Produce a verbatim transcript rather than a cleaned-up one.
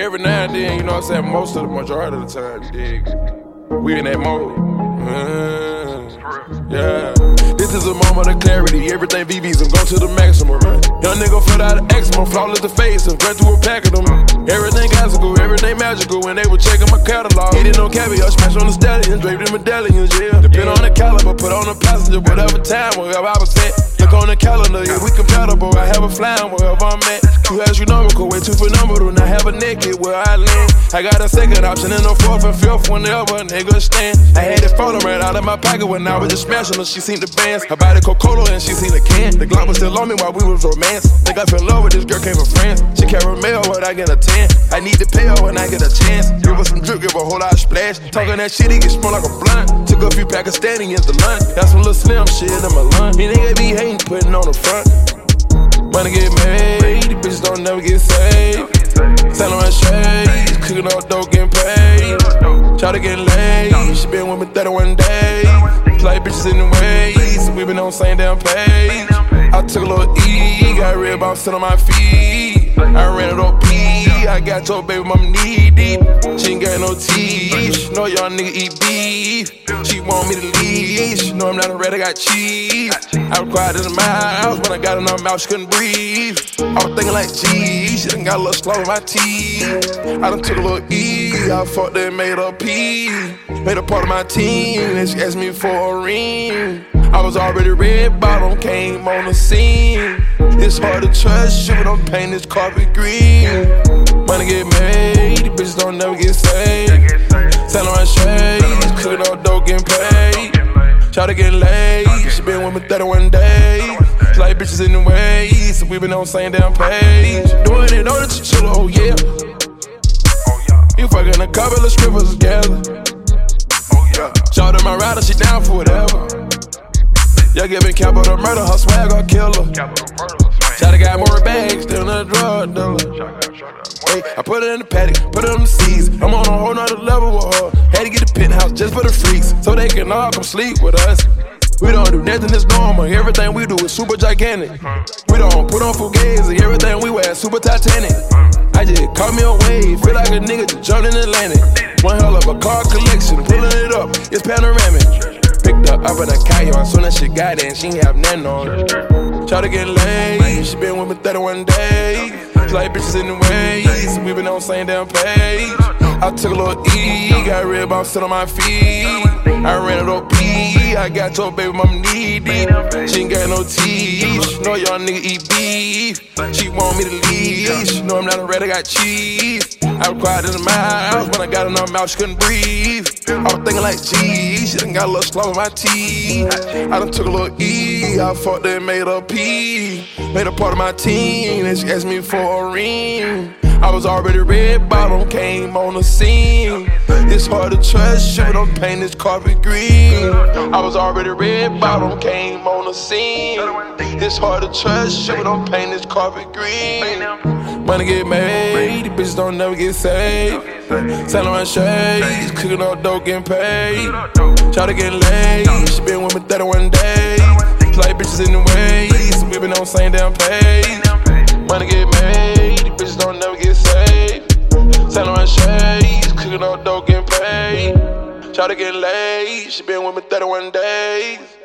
every now and then, you know what I'm saying, most of the majority of the time, you dig, we in that mode. Mm, yeah. This is a moment of clarity, everything V V's, I'm going to the maximum. Young nigga filled out of eczema, flawless to face, and run through a pack of them. Everything classical, everything magical, when they were checking my catalog. Eating no caviar, smash on the stallions, draped in medallions, yeah. Depend on the caliber, put on the passenger, whatever time, wherever I was at. Look on the calendar, yeah, we compatible, I have a flying wherever I'm at. Two astronomical, way too phenomenal, and I have a naked where I land. I got a second option and a fourth and fifth whenever a nigga stand. I had it falling right out of my pocket when I was just smashing her, she seen the bands. Her body Coca-Cola and she seen the can. The Glock was still on me while we was romance. Think I fell in love with this girl, came from France. She caramel, but I get a tan. I need to pay her when I get a chance. Give her some drip, give her a whole lot of splash. Talking that shit, he get smell like a blunt. Took a few Pakistanians to lunch. Got some little slim shit in my lunch. He nigga be hating, putting on the front. Money get made, these bitches don't never get saved. Selling my shades, cooking up dope, getting paid. Try to get laid, she been with me thirty-one days. Play bitches in the ways, we been on the same damn page. I took a little E, got red bomb sit on my feet. I ran it up P, I got your baby mama knee deep. She ain't got no teeth, she know y'all nigga eat beef. She want me to leave, she know I'm not a red, I got cheese. I was quiet in the mouth, when I got in her mouth, she couldn't breathe. I was thinking like, gee, she done got a little slow in my teeth. I done took a little E, I fucked her and made her pee. Made her part of my team, and she asked me for a ring. I was already red bottom, came on the scene. It's hard to trust you, but I'm painting this carpet green. Money get made, these bitches don't never get saved. Selling my shades, cooking up dope, getting paid. Try to get laid, she been with me thirty-one days. Like bitches in the ways, so we been on the same damn page. Doing it on the chinchilla, oh yeah. You fucking a couple of strippers together. Shout out my rider, she down for whatever. Y'all giving capital murder, her swag or killer. Shawty got more bags than a drug dealer. Hey, I put it in the paddock, put it on the seas. I'm on a whole nother level with her. Had to get the penthouse just for the freaks, so they can all come sleep with us. We don't do nothing that's normal, everything we do is super gigantic. We don't put on fugazi, everything we wear is super Titanic. I just caught me a wave, feel like a nigga just jumped in the Atlantic. One hell of a car collection, pulling it up, it's panoramic. Picked up up in a Cayo, soon as she got in, she ain't have nothing on her. Try to get laid, she been with me thirty-one days. Like bitches in the ways, we been on the same damn page. I took a little E, got red bomb sit on my feet. I ran it up P, I got your baby mama knee deep. She ain't got no teeth, she know y'all nigga eat beef. She want me to leave, she know I'm not a red, I got cheese. I was quiet in the mouth, when I got in her mouth, she couldn't breathe. I was thinking like, gee, she done got a little slow in my teeth. I done took a little E, I fucked her and made her pee. Made her part of my team, and she asked me for a ring. I was already red bottom, came on the scene. It's hard to trust you, but I'm painting this carpet green. I was already red bottom, came on the scene. It's hard to trust you, but I'm painting this carpet green. Money get made, these bitches don't never get saved. Selling my shades, cooking up dope, getting paid. Try to get laid, she been with me thirty-one days. Like bitches in the ways, we been on the same damn page. Money get made, these bitches don't never get saved. Selling my shades, cooking up dope, getting paid. Try to get laid, she been with me thirty-one days.